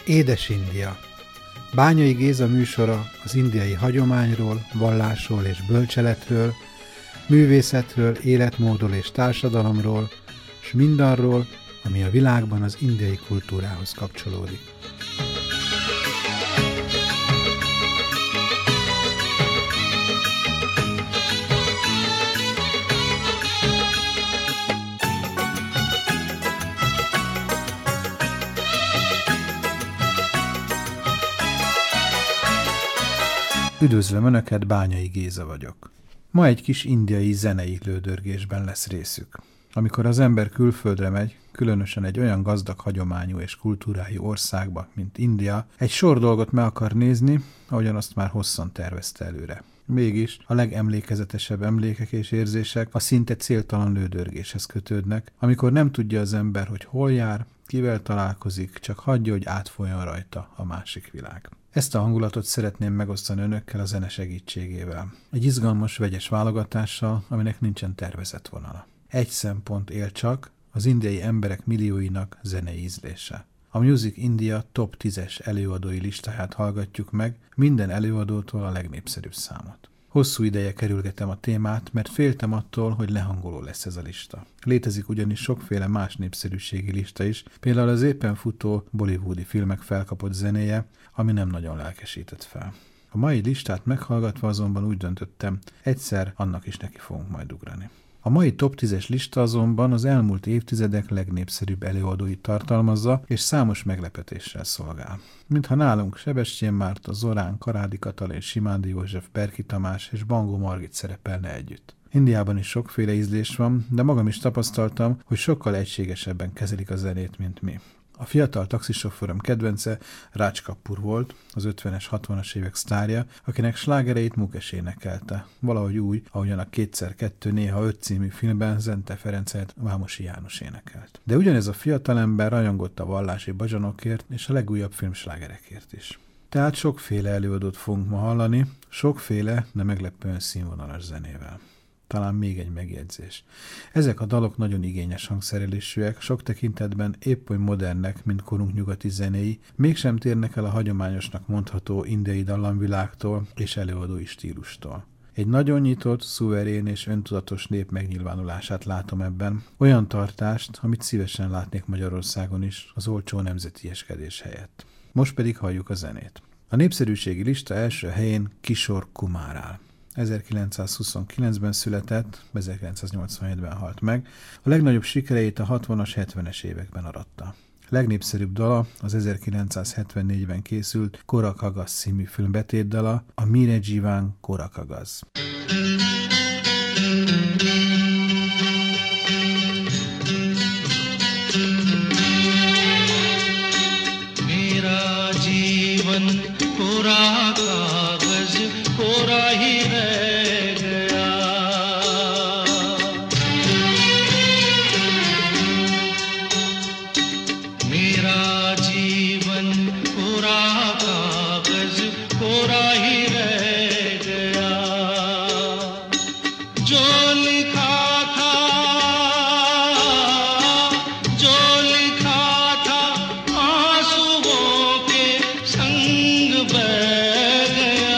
Édes India. Bányai Géza műsora az indiai hagyományról, vallásról és bölcseletről, művészetről, életmódról és társadalomról, s mindarról, ami a világban az indiai kultúrához kapcsolódik. Üdvözlöm Önöket, Bányai Géza vagyok. Ma egy kis indiai zenei lődörgésben lesz részük. Amikor az ember külföldre megy, különösen egy olyan gazdag hagyományú és kultúrájú országba, mint India, egy sor dolgot meg akar nézni, ahogyan azt már hosszan tervezte előre. Mégis a legemlékezetesebb emlékek és érzések a szinte céltalan lődörgéshez kötődnek, amikor nem tudja az ember, hogy hol jár, kivel találkozik, csak hagyja, hogy átfoljon rajta a másik világ. Ezt a hangulatot szeretném megosztani Önökkel a zene segítségével. Egy izgalmas, vegyes válogatással, aminek nincsen tervezett vonala. Egy szempont él csak, az indiai emberek millióinak zenei ízlése. A Music India Top 10-es előadói listáját hallgatjuk meg, minden előadótól a legnépszerűbb számot. Hosszú ideje kerülgetem a témát, mert féltem attól, hogy lehangoló lesz ez a lista. Létezik ugyanis sokféle más népszerűségi lista is, például az éppen futó bollywoodi filmek felkapott zenéje, ami nem nagyon lelkesített fel. A mai listát meghallgatva azonban úgy döntöttem, egyszer annak is neki fogunk majd ugrani. A mai Top 10-es lista azonban az elmúlt évtizedek legnépszerűbb előadóit tartalmazza, és számos meglepetéssel szolgál. Mintha nálunk Sebestyén Márta, Zorán, Karádi Katalin, Simándi József, Berki Tamás és Bangó Margit szerepelne együtt. Indiában is sokféle ízlés van, de magam is tapasztaltam, hogy sokkal egységesebben kezelik a zenét, mint mi. A fiatal taxisofőröm kedvence Raj Kapoor volt, az 50-es, 60-as évek sztárja, akinek slágereit Mukesh énekelte, valahogy úgy, ahogyan a 2x2 néha 5 című filmben Zente Ferencet Vámosi János énekelt. De ugyanez a fiatalember rajongott a vallási bazsanokért és a legújabb filmslágerekért is. Tehát sokféle előadót fogunk ma hallani, sokféle, de meglepően színvonalas zenével. Talán még egy megjegyzés. Ezek a dalok nagyon igényes hangszerelésűek, sok tekintetben épp oly modernek, mint korunk nyugati zenéi, mégsem térnek el a hagyományosnak mondható indiai dallamvilágtól és előadói stílustól. Egy nagyon nyitott, szuverén és öntudatos nép megnyilvánulását látom ebben, olyan tartást, amit szívesen látnék Magyarországon is, az olcsó nemzetieskedés helyett. Most pedig halljuk a zenét. A népszerűségi lista első helyén Kishore Kumar áll. 1929-ben született, 1987-ben halt meg. A legnagyobb sikereit a 60-as, 70-es években aratta. Legnépszerűbb dala az 1974-ben készült Kora Kagas című film betétdala, a Mere Jeevan Kora Kagas. Mera jeevan kora kagaz kora hi reh gaya. Mera jeevan kora kagaz kora hi reh gaya. Jo likha tha aansuon ke sang beh gaya.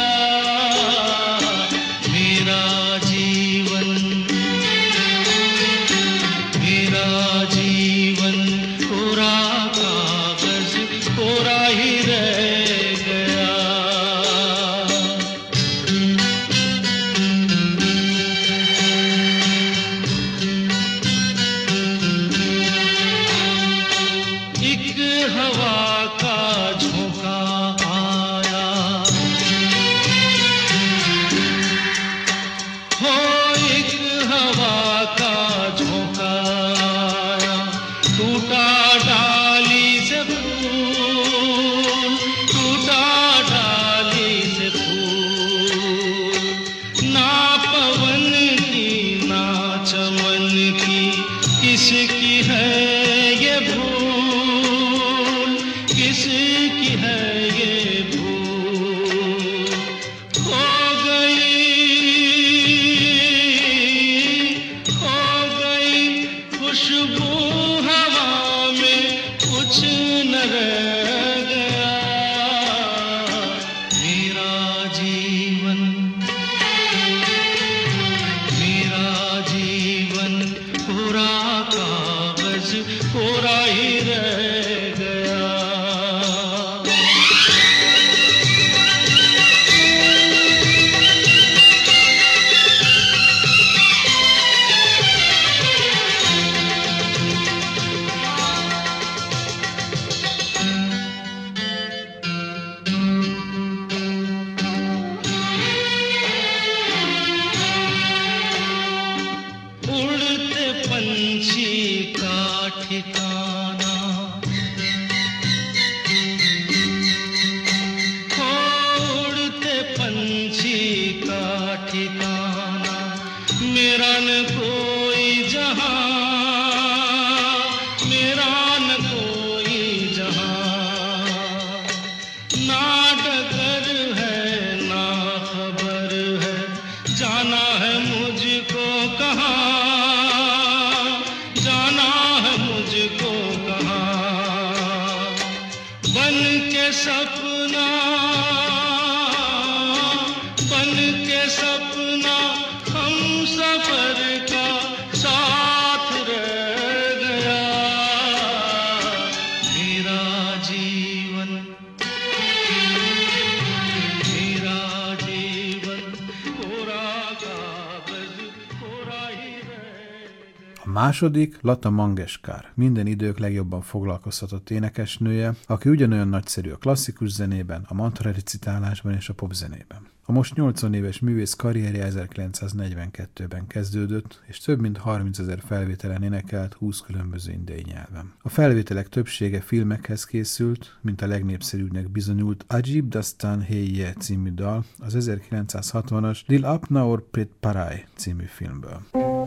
खुशबू हवा में कुछ न रह गया। सपना बन के सपना हम सफर का साथ रह गया मेरा जीवन कोरा कागज कोरा ही रह गया. A második Lata Mangeshkar, minden idők legjobban foglalkoztatott énekesnője, aki ugyanolyan nagyszerű a klasszikus zenében, a mantra recitálásban és a popzenében. A most 80 éves művész karrierje 1942-ben kezdődött, és több mint 30 000 felvételen énekelt 20 különböző indiai nyelven. A felvételek többsége filmekhez készült, mint a legnépszerűbbnek bizonyult Ajib Dastan Hai Ye című dal az 1960-as Dil Apna Aur Pret Parai című filmből.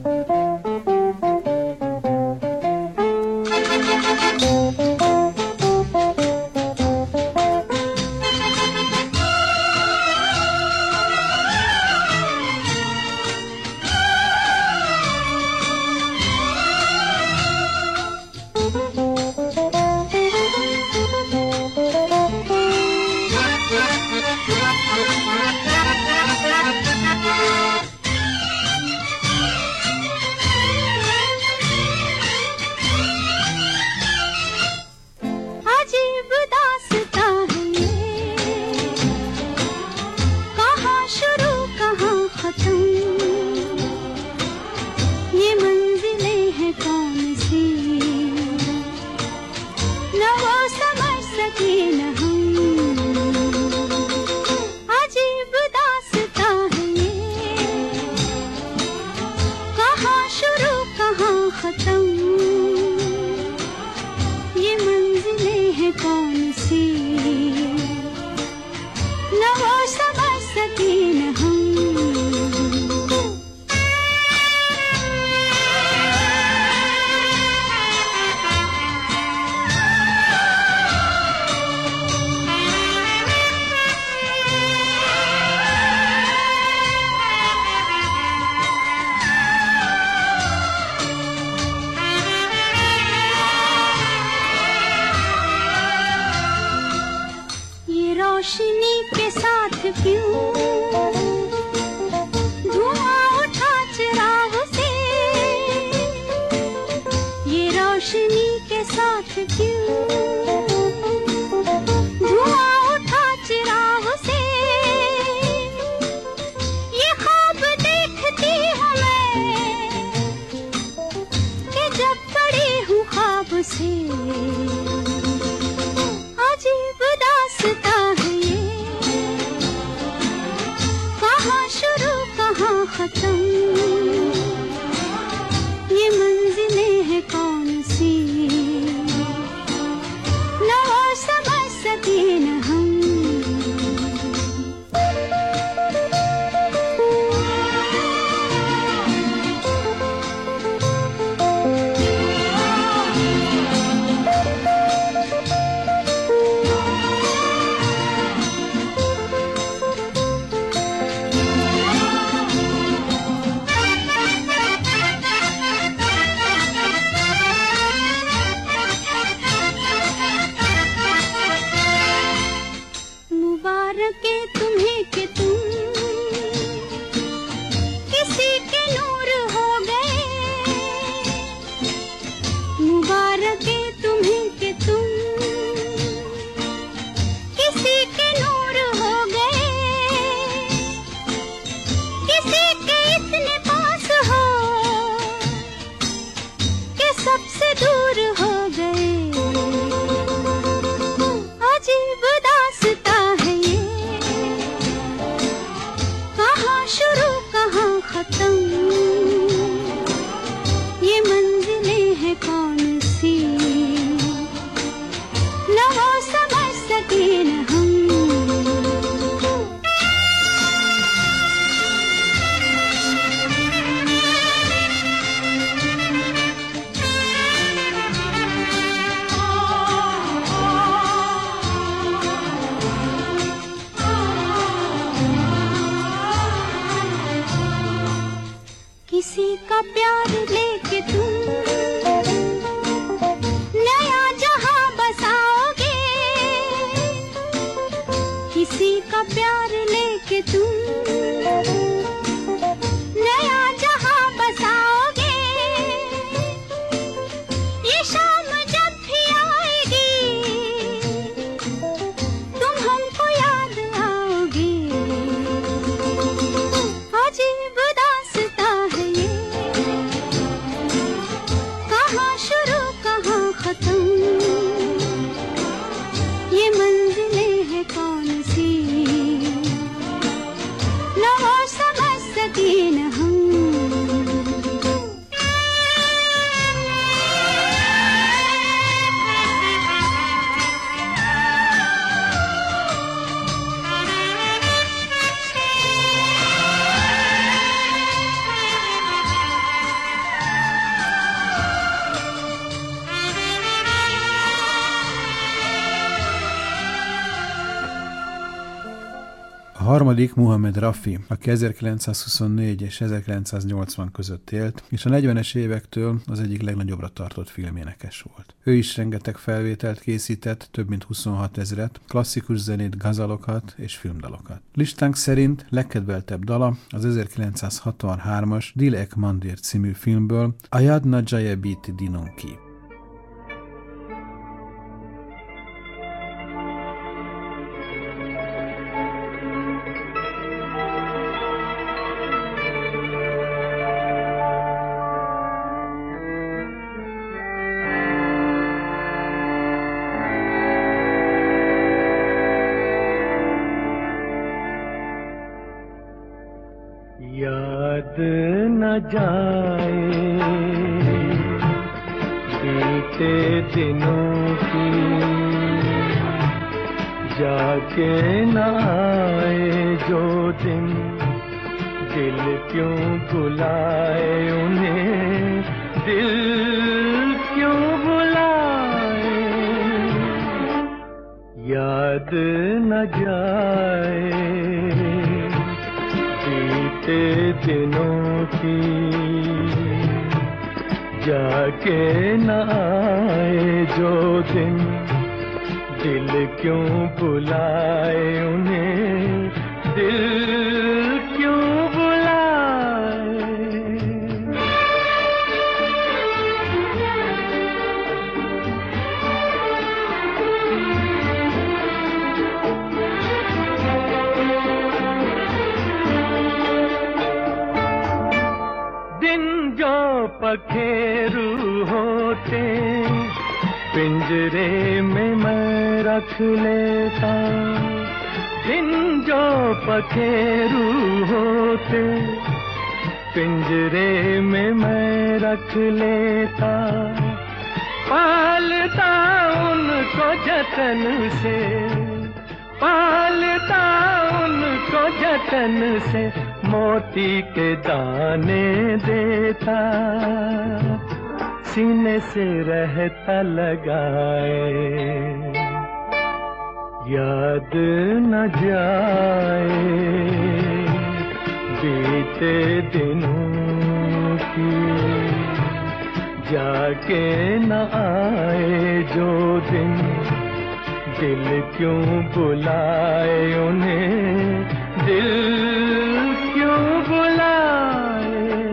रोशनी के साथ क्यों धुआं उठा चिराग से, ये रोशनी के साथ क्यों धुआं उठा चिराग से, ये ख्वाब देखती हूँ मैं कि जब पड़ी हूँ ख्वाब से, अजीब दास्तां है ये किसी का प्यार लेके तुम नया जहां बसाओगे, ये शाम जब भी आएगी तुम हमको याद आओगे। अजीब दास्तां है ये, कहाँ शुरू कहाँ खत्म, ये मंजिलें हैं कौन सी, न वो समझ सकी न हम। A harmadik Muhammad Rafi, aki 1924 és 1980 között élt, és a 40-es évektől az egyik legnagyobbra tartott filménekes volt. Ő is rengeteg felvételt készített, több mint 26 000, klasszikus zenét, gazalokat és filmdalokat. Listánk szerint legkedveltebb dala az 1963-as Dil Ek Mandir című filmből, Ayad Na Jaye Biti Dinon Ki. याद न जाए बीते दिनों की, जाके न आए जो दिन, दिल क्यों बुलाए उन्हें, दिल क्यों बुलाए। याद न जाए बीते दिनों की, जाके न आए जो दिन, दिल क्यों बुलाए उन्हें, दिल क्यों बुलाए। पखेरु होते पिंजरे में मैं रख लेता, दिन जो पखेरु होते पिंजरे में मैं रख लेता, पालता उनको जतन से, पालता उनको जतन से, मोती के दाने देता, सीने से रहता लगाए। याद न जाए बीते दिनों की, जाके न आए जो दिन, दिल क्यों बुलाए उन्हें, दिल क्यों बुलाए।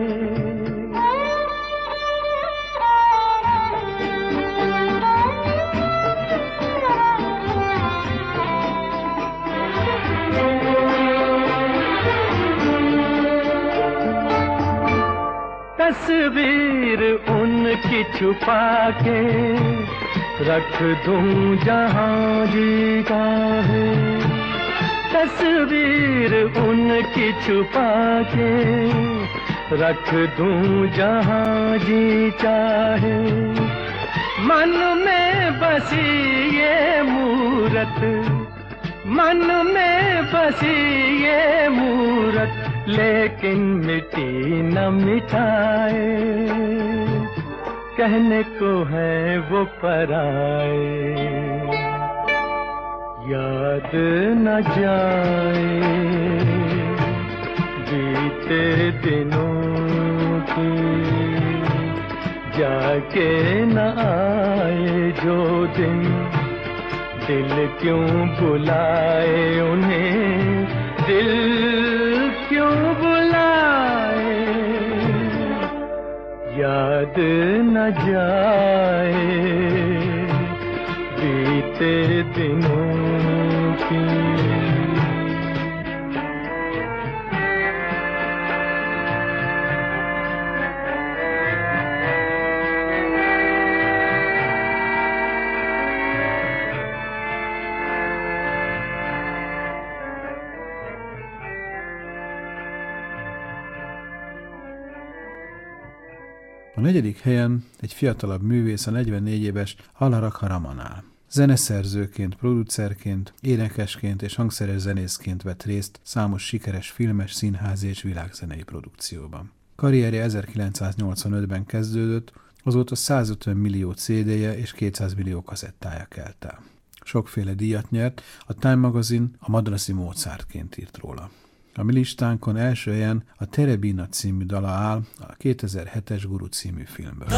तस्वीर उनकी छुपा के रख दूं जहां जी चाहे, तस्वीर उनकी छुपा के रख दूं जहां जी चाहे, मन में बसी ये मूरत, मन में बसी ये मूरत, लेकिन मिटी न मिटाए, कहने को है वो पराए। याद न जाए बीते दिनों की, जाके न आए जो दिन, दिल क्यों बुलाए उन्हें, दिल क्यों बुलाए, याद न जाए बीते दिनों की। A negyedik helyen egy fiatalabb művész, a 44 éves Alarak Raman áll. Zeneszerzőként, producerként, énekesként és hangszeres zenészként vett részt számos sikeres filmes, színházi és világzenei produkcióban. Karrierje 1985-ben kezdődött, azóta 150 millió CD-je és 200 millió kazettája kelt el. Sokféle díjat nyert, a Time magazin a Madrasi Mozartként írt róla. A mi listánkon első helyen a Terebina című dala áll a 2007-es Guru című filmből.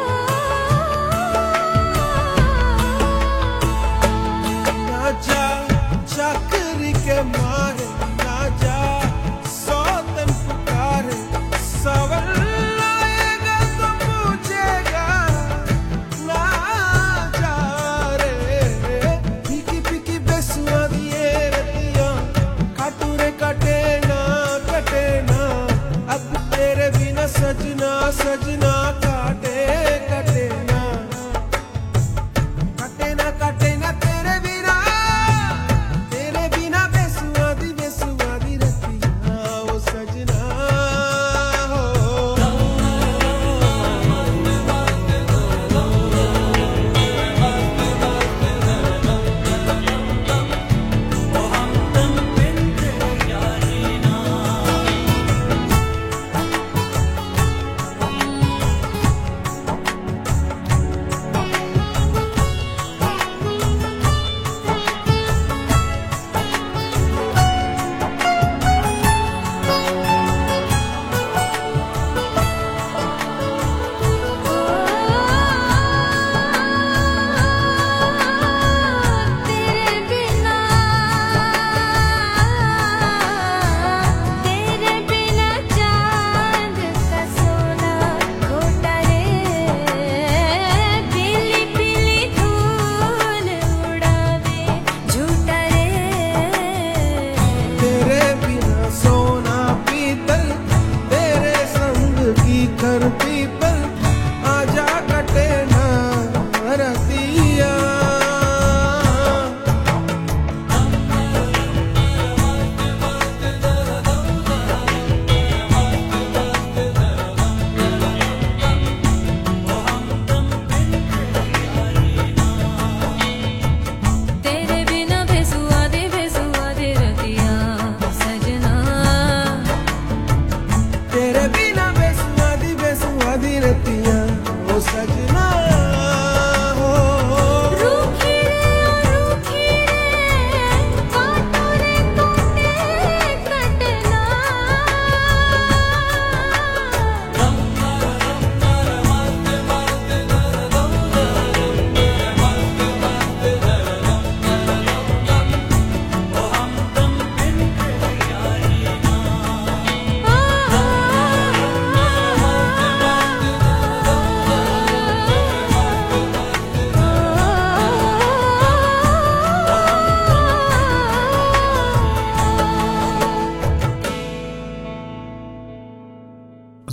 जा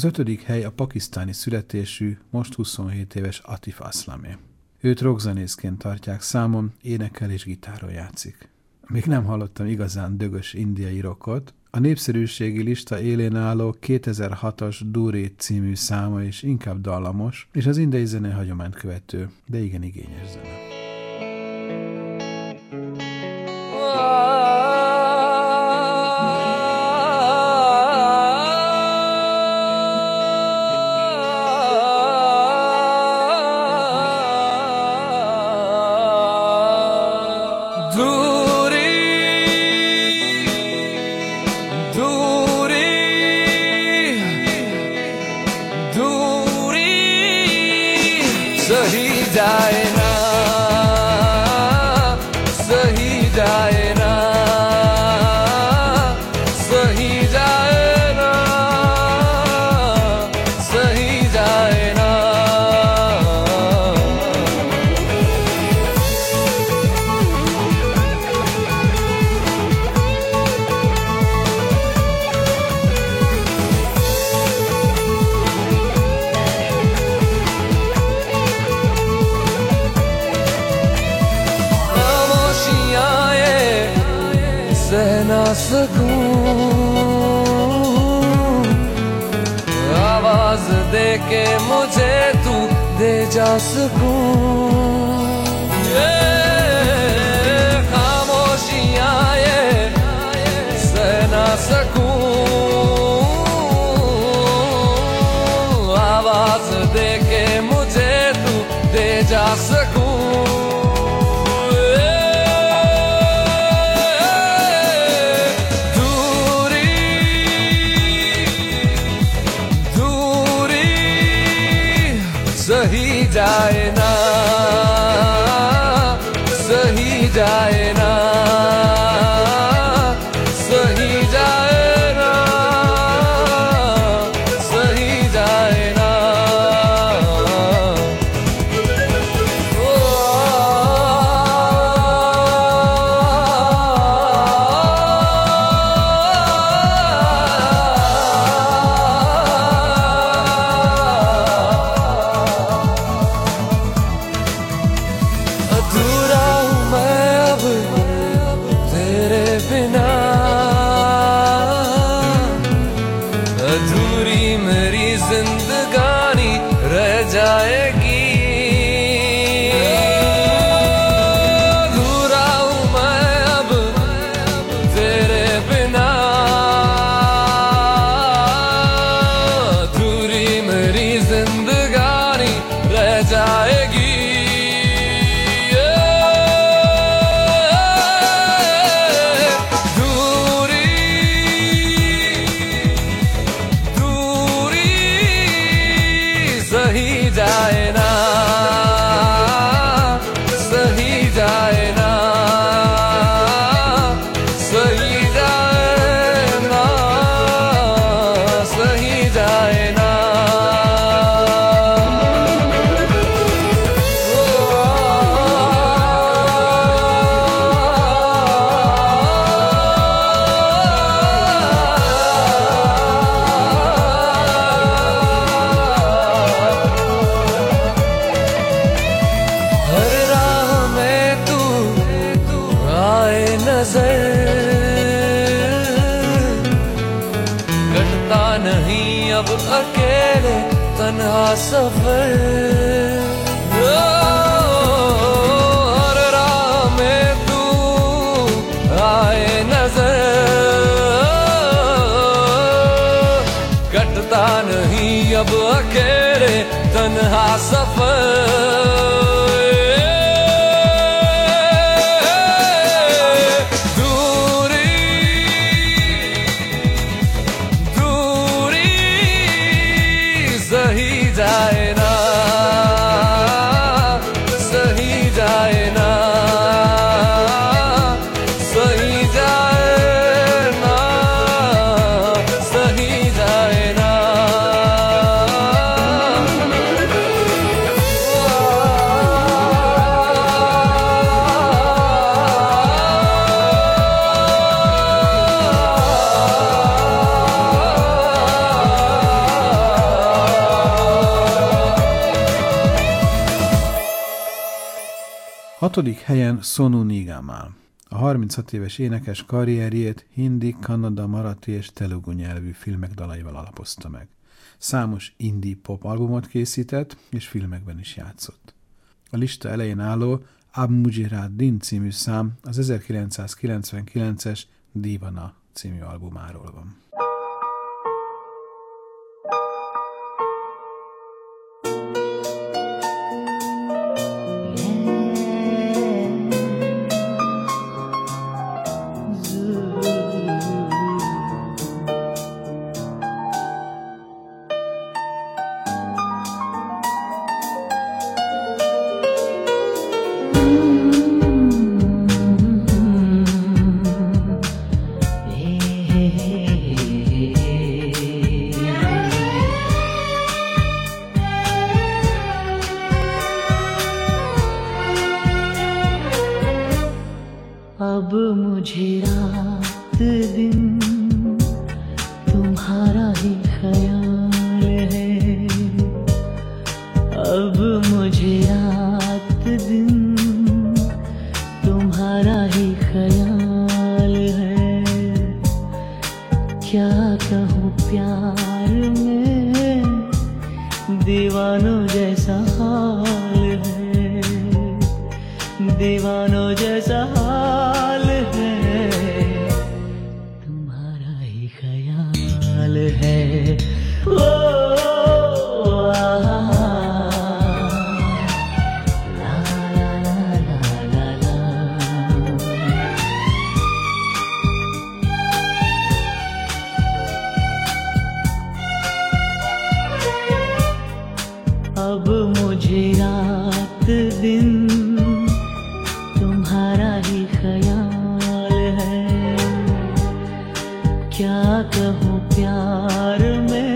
Az 5. hely a pakisztáni születésű, most 27 éves Atif Aslamé. Őt rockzenészként tartják számon, énekel és gitáron játszik. Még nem hallottam igazán dögös indiai rockot, a népszerűségi lista élén álló 2006-as Durét című száma is inkább dallamos, és az indiai zene hagyományt követő, de igen igényes zene. आवाज दे के मुझे तू दे जा सुकून, खामोशियां ये सह ना सकूं, आवाज दे के मुझे तू दे जा सकूं। सही जाए ना, सही जाए ना, सही जाए ना, सही जाए ना। अधूरी मेरी जिंदगानी रह जाएगी, अधूरा हूँ मैं अब तेरे बिना, अधूरी मेरी जिंदगानी रह जाएगी। सही जाए ना, सही जाए ना, सही जाए ना, सही जाए ना। कटता नहीं अब अकेले तन्हा सफर, हर राह में तू आए नजर, कटता नहीं अब अकेले तन्हा सफर। सही जाए ना, सही जाए ना, सही जाए ना, सही जाए ना। 6. helyen Sonu Nigam áll. A 36 éves énekes karrierjét hindi, kannada, marathi és telugu nyelvű filmek dalaival alapozta meg. Számos indie pop albumot készített, és filmekben is játszott. A lista elején álló Ab Mujhe Raat Din című szám az 1999-es Divana című albumáról van. अब मुझे रात दिन तुम्हारा ही ख्याल है। अब मुझे रात दिन तुम्हारा ही ख्याल है। क्या कहूँ प्यार में दीवानों जैसा हाल है, दीवानों जैसा हाल है, तुम्हारा ही ख्याल है। ओ ला ला ला ला ला। अब मुझे रात दिन तुम्हारा ही ख्याल है। क्या कहूँ प्यार में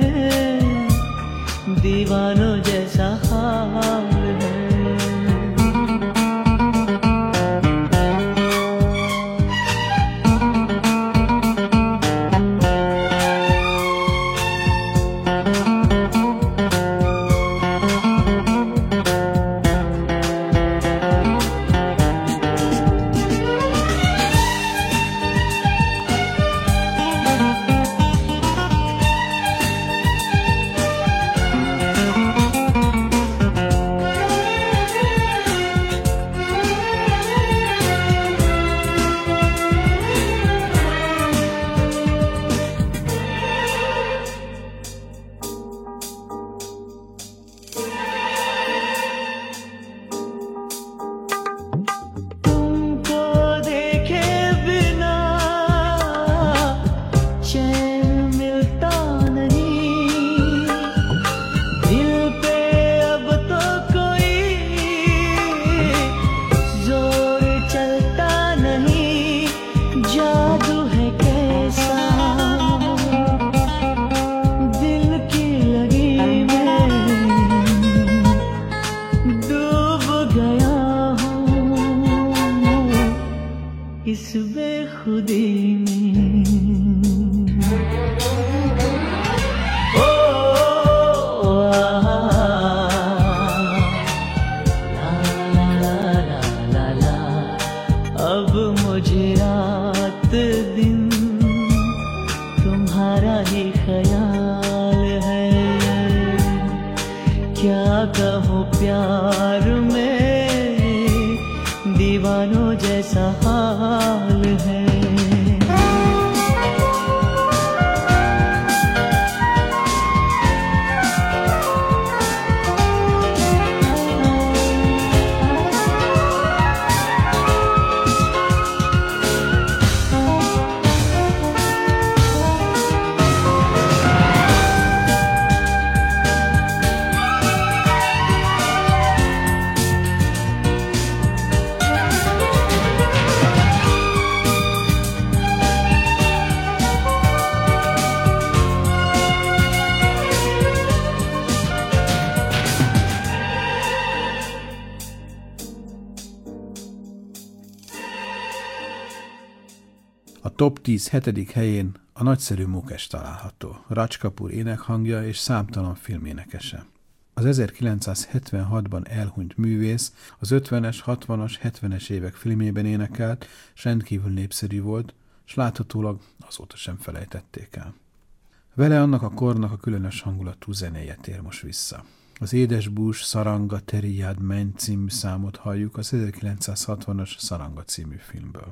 दीवानों जैसा हाल है। इस बेखुदी में ओ ला ला ला ला। अब मुझे रात दिन तुम्हारा ही ख्याल है। क्या कहूँ प्यार में दीवानों जैसा हाल है। A top 10 hetedik helyén a nagyszerű Mukesh található, Raj Kapoor énekhangja és számtalan filménekese. Az 1976-ban elhunyt művész az 50-es, 60-as, 70-es évek filmjében énekelt, s rendkívül népszerű volt, s láthatólag azóta sem felejtették el. Vele annak a kornak a különös hangulatú zenéje tér most vissza. Az Édesbús Szaranga Teriád Menj című számot halljuk az 1960-as Szaranga című filmből.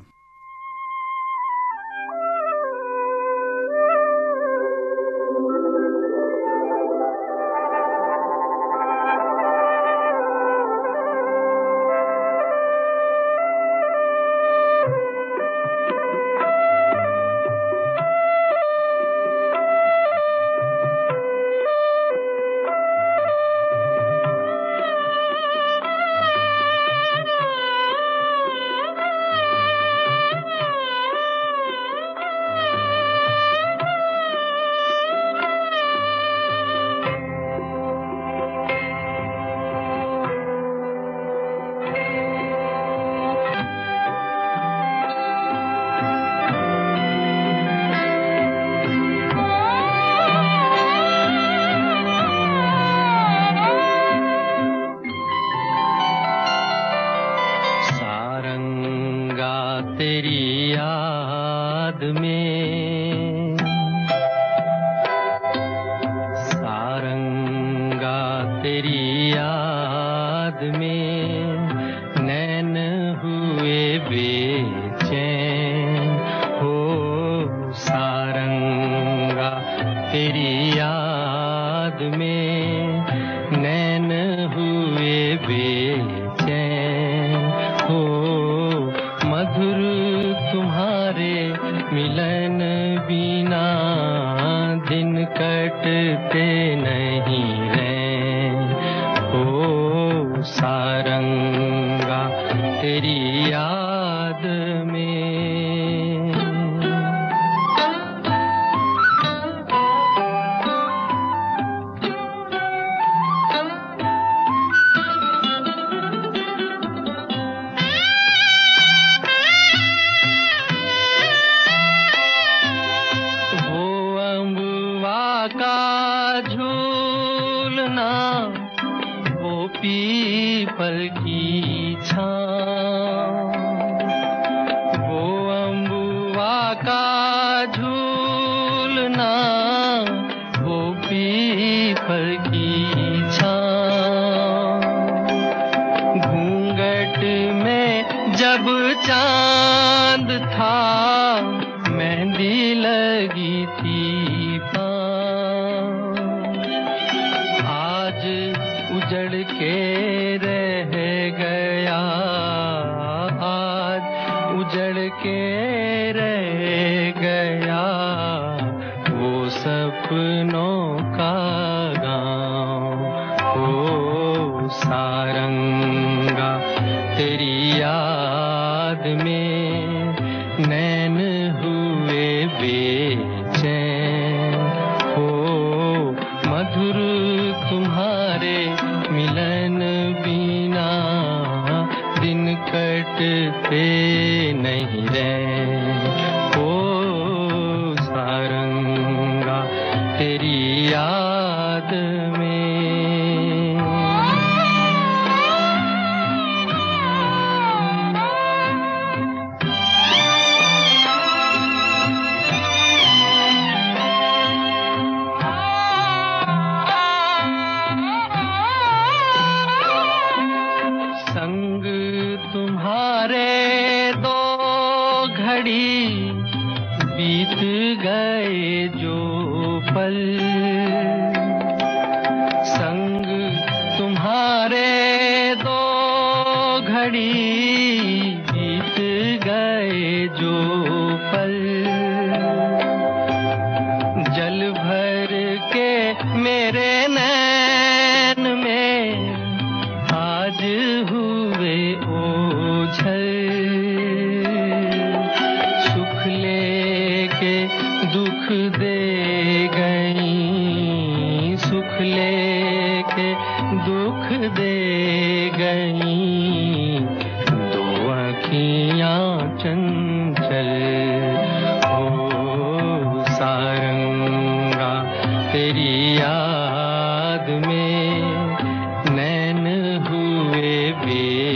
तेरी याद में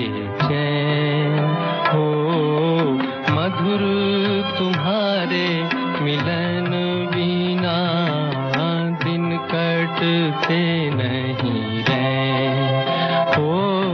बेचैन हो, मधुर तुम्हारे मिलन बिना दिन कटते नहीं रहे हो,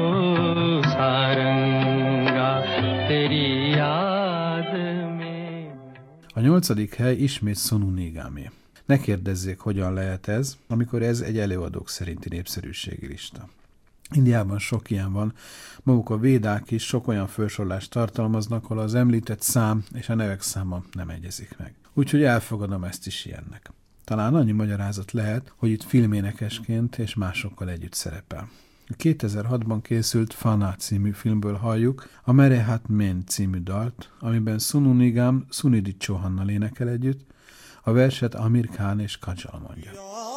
सारंगा तेरी याद में. A 8. hely ismét Sonu Nigamé. Ne kérdezzék, hogyan lehet ez, amikor ez egy előadók szerinti népszerűségi lista. Indiában sok ilyen van, maguk a védák is sok olyan felsorlást tartalmaznak, ahol az említett szám és a nevek száma nem egyezik meg. Úgyhogy elfogadom ezt is ilyennek. Talán annyi magyarázat lehet, hogy itt filménekesként és másokkal együtt szerepel. A 2006-ban készült Fana című filmből halljuk a Mere Hath Mein című dalt, amiben Sonu Nigam Sunidhi Chauhannal énekel együtt, a verset Amir Khan és Kajal mondja.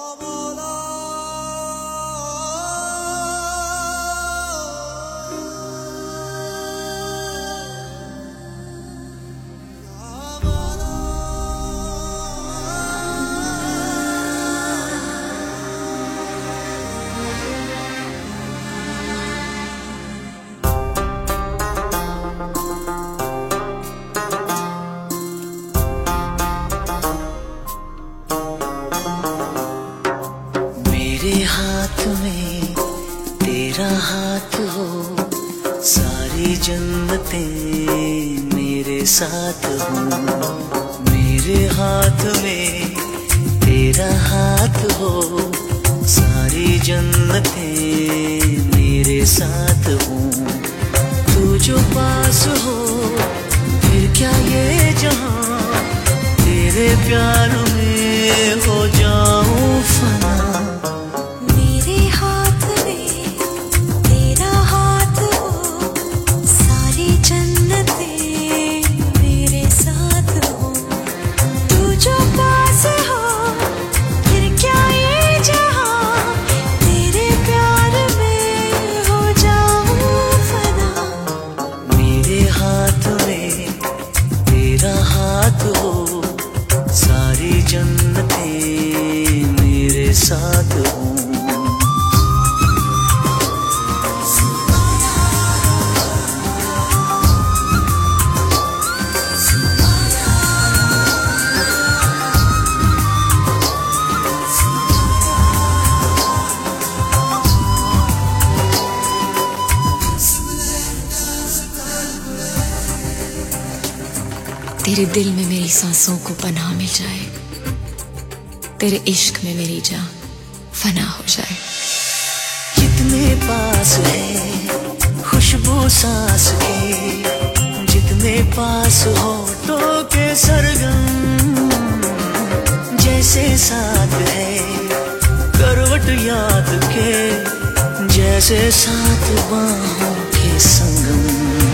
साथ हूँ मेरे हाथ में तेरा हाथ हो, सारी जन्नतें मेरे साथ हूँ. तू जो पास हो फिर क्या ये जहाँ, तेरे प्यार में हो जाऊँ फना. मेरे हाथ में तेरा हाथ हो, सारी जन्नतें जो पास हो फिर क्या ये जहाँ, तेरे प्यार में हो जाऊँ फना. मेरे हाथ में तेरा हाथ हो, सारी जन्नतें मेरे साथ हो. तेरे दिल में मेरी सांसों को पनाह मिल जाए, तेरे इश्क में मेरी जान फना हो जाए. जितने पास है खुशबू सांस के, जितने पास होठों के सरगम, जैसे साथ है करवट याद के, जैसे साथ बाहों के संगम.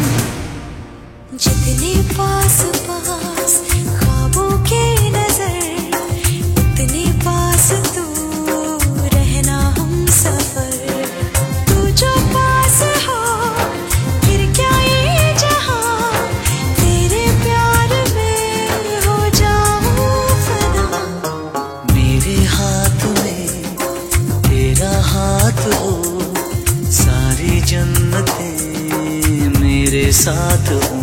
जितने पास पास ख्वाबों के नजर, उतने पास तू रहना हम सफर. तू जो पास हो फिर क्या ये जहाँ, तेरे प्यार में हो जाऊँ फना. मेरे हाथ में तेरा हाथ हो, सारी जन्नतें मेरे साथ हो.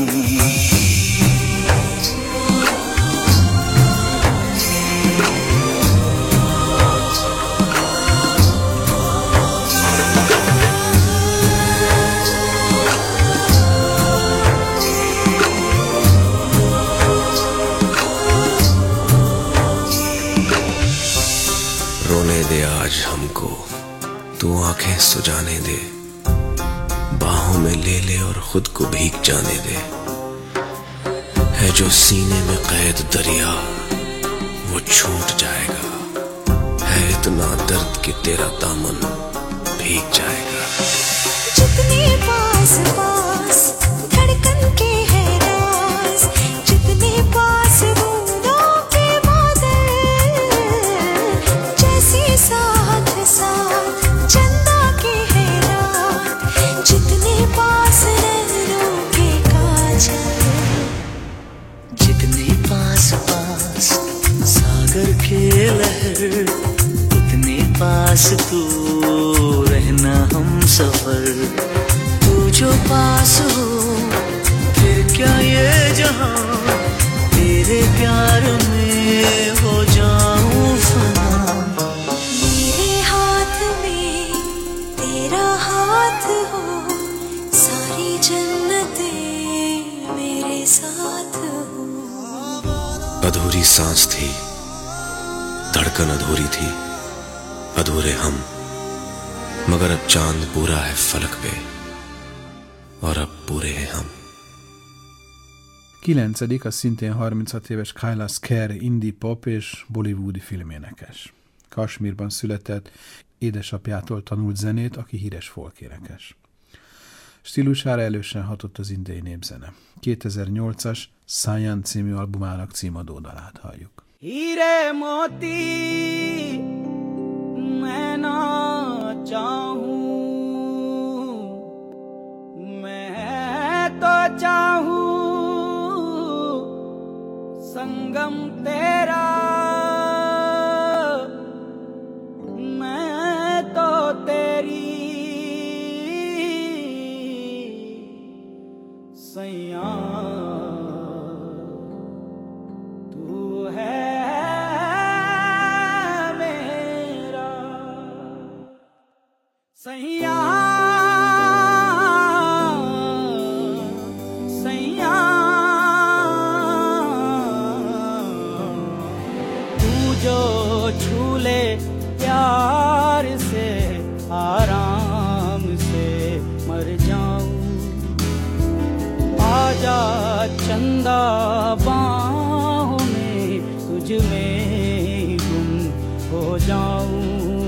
आज हमको तू आंखें सुजाने दे, बाहों में ले ले और खुद को भीग जाने दे. है जो सीने में कैद दरिया वो छूट जाएगा, है इतना दर्द कि तेरा दामन भीग जाएगा. जितने पास पास धड़कन के है राज, जितने पास बूंदों के बादल, जैसे साथ साथ चंदा के है रात, जितने पास नैनों के काजल, जितने पास पास सागर के लहर, उतने पास तू रहना हम सफर. तू जो पास हो, फिर क्या ये जहां तेरे प्यार में हो जाऊं फना। मेरे हाथ में तेरा हाथ हो, सारी जन्नतें मेरे साथ हो। अधूरी सांस थी, धड़कन अधूरी थी, अधूरे हम, मगर अब चांद पूरा है फलक पे और अब पूरे हैं हम. 9. a szintén 36 éves Kailash Kher indie pop és bollywoodi filménekes. Kasmírban született, édesapjától tanult zenét, aki híres folkénekes. Stílusára elősen hatott az indiai népzene. 2008-as Sayan című albumának címadó dalát halljuk. हीरे मोती मैं ना चाहूं, मैं तो चाहूं संगम तेरा, मैं तो तेरी सैया तू है सैया सैया तू जो झूले प्यार से आराम से मर जाऊं, आजा चंदा बाहों में तुझ में गुम हो जाऊं,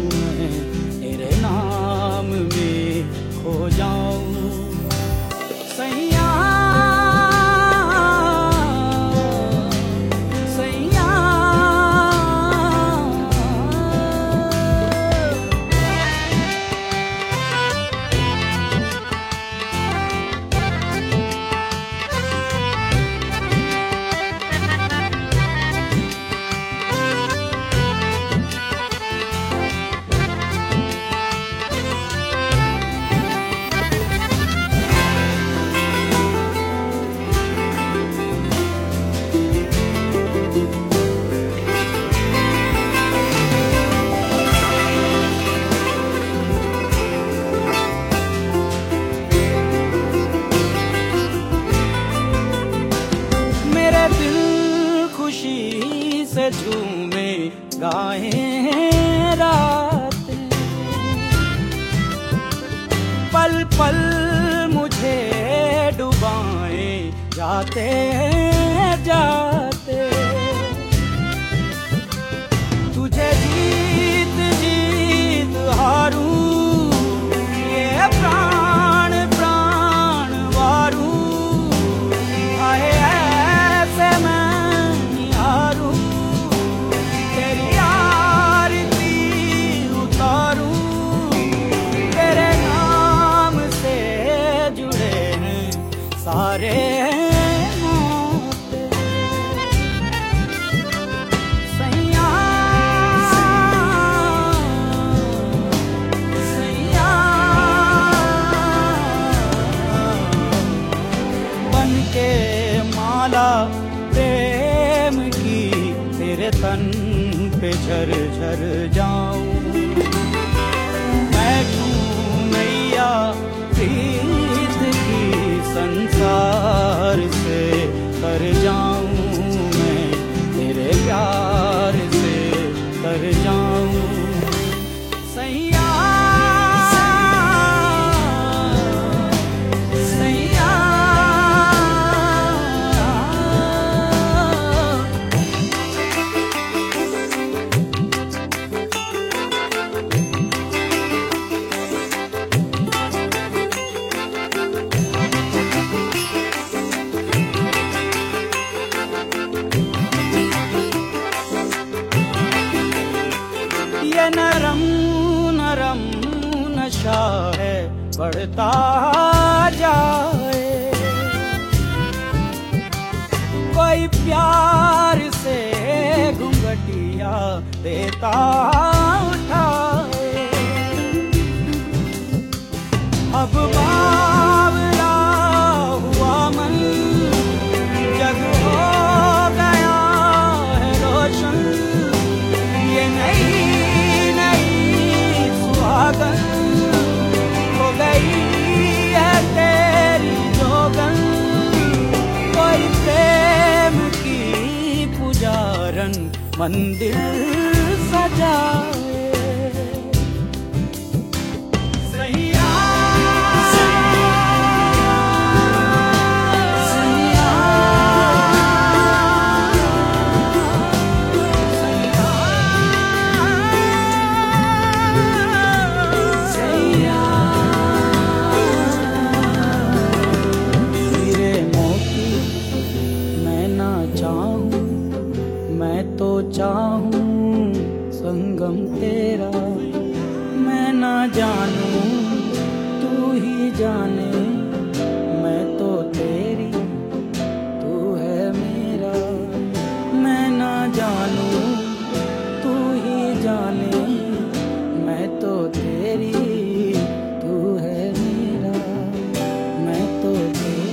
नाम में खो जाऊं सैया सैया। झूमे गाए रात, पल पल मुझे डुबाए जाते जाते, तुझे जीत जीत हारूं, ये प्राण प्राण वारूं, आए ऐसे मैं हारूं, सारे नाते सैया सैया, बन के माला प्रेम की तेरे तन पे झर झर जाऊं, मैं क्यों नैया प्रीत की संसार से तर जाऊं, मैं तेरे प्यार से तर जाऊं सैया सैया। नरम नरम नशा है बढ़ता जाए, कोई प्यार से घुंघटिया देता उठाए, अब बावला मंदिर सजाए। चाहूं संगम तेरा, मैं ना जानूं तू ही जाने, मैं तो तेरी तू है मेरा। मैं ना जानूं तू ही जाने, मैं तो तेरी तू है मेरा, मैं तो तेरी।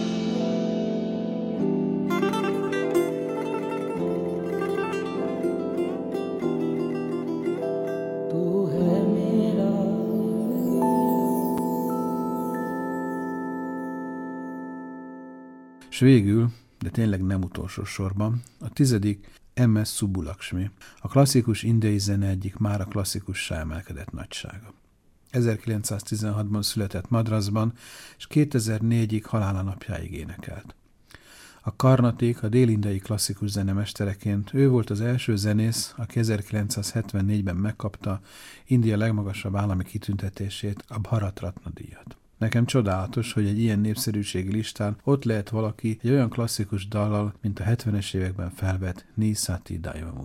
És végül, de tényleg nem utolsó sorban, a 10. M.S. Subbulakshmi, a klasszikus indiai zene egyik mára klasszikussá emelkedett nagysága. 1916-ban született Madrasban, és 2004-ig halála napjáig énekelt. A Karnatik, a dél-indiai klasszikus zene mestereként ő volt az első zenész, aki 1974-ben megkapta India legmagasabb állami kitüntetését, a Bharat Ratna díjat. Nekem csodálatos, hogy egy ilyen népszerűségi listán ott lehet valaki egy olyan klasszikus dallal, mint a 70-es években felvett Ni Sati Daivamu.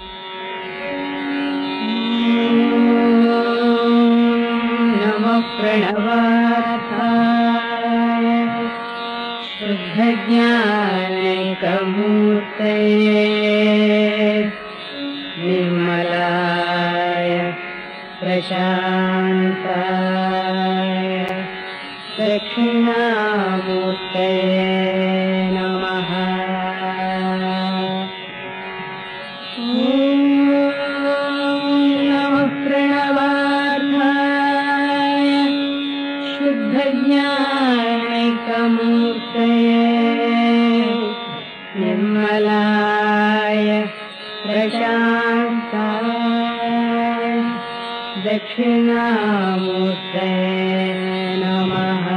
Namah Pranavaya Shuddha Jnanakamurtaye Nirmalaya Prashantaya Dakshinamurtaye Namaha. Namah Pranavaya Shuddha Jnanakamurtaye Nirmalaya Prashantaya Dakshinamurtaye Namaha.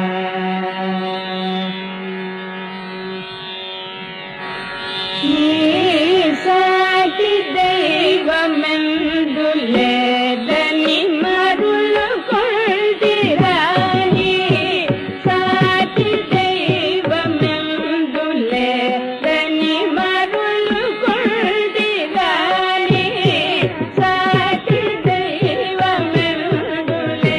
Sati Deivamendule Dani Marul Kondirani, Sati Deivamendule Dani Marul Kondirani, Sati Deivamendule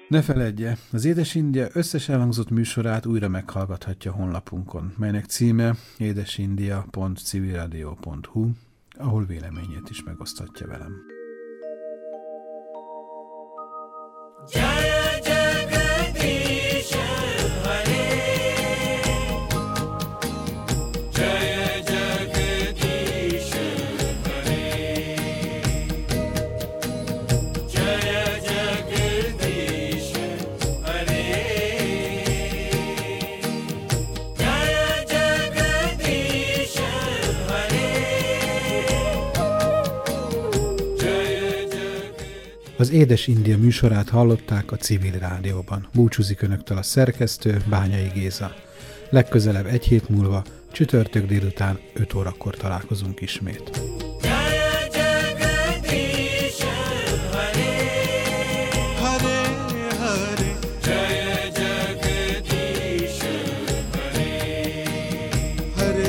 Ne feledje, az Édes India összes elhangzott műsorát újra meghallgathatja honlapunkon, melynek címe édesindia.civilradio.hu, ahol véleményét is megoszthatja velem. Az Édes India műsorát hallották a Civil Rádióban. Búcsúzik önöktől a szerkesztő, Bányai Géza. Legközelebb egy hét múlva, csütörtök délután 5 órakor találkozunk ismét. Hare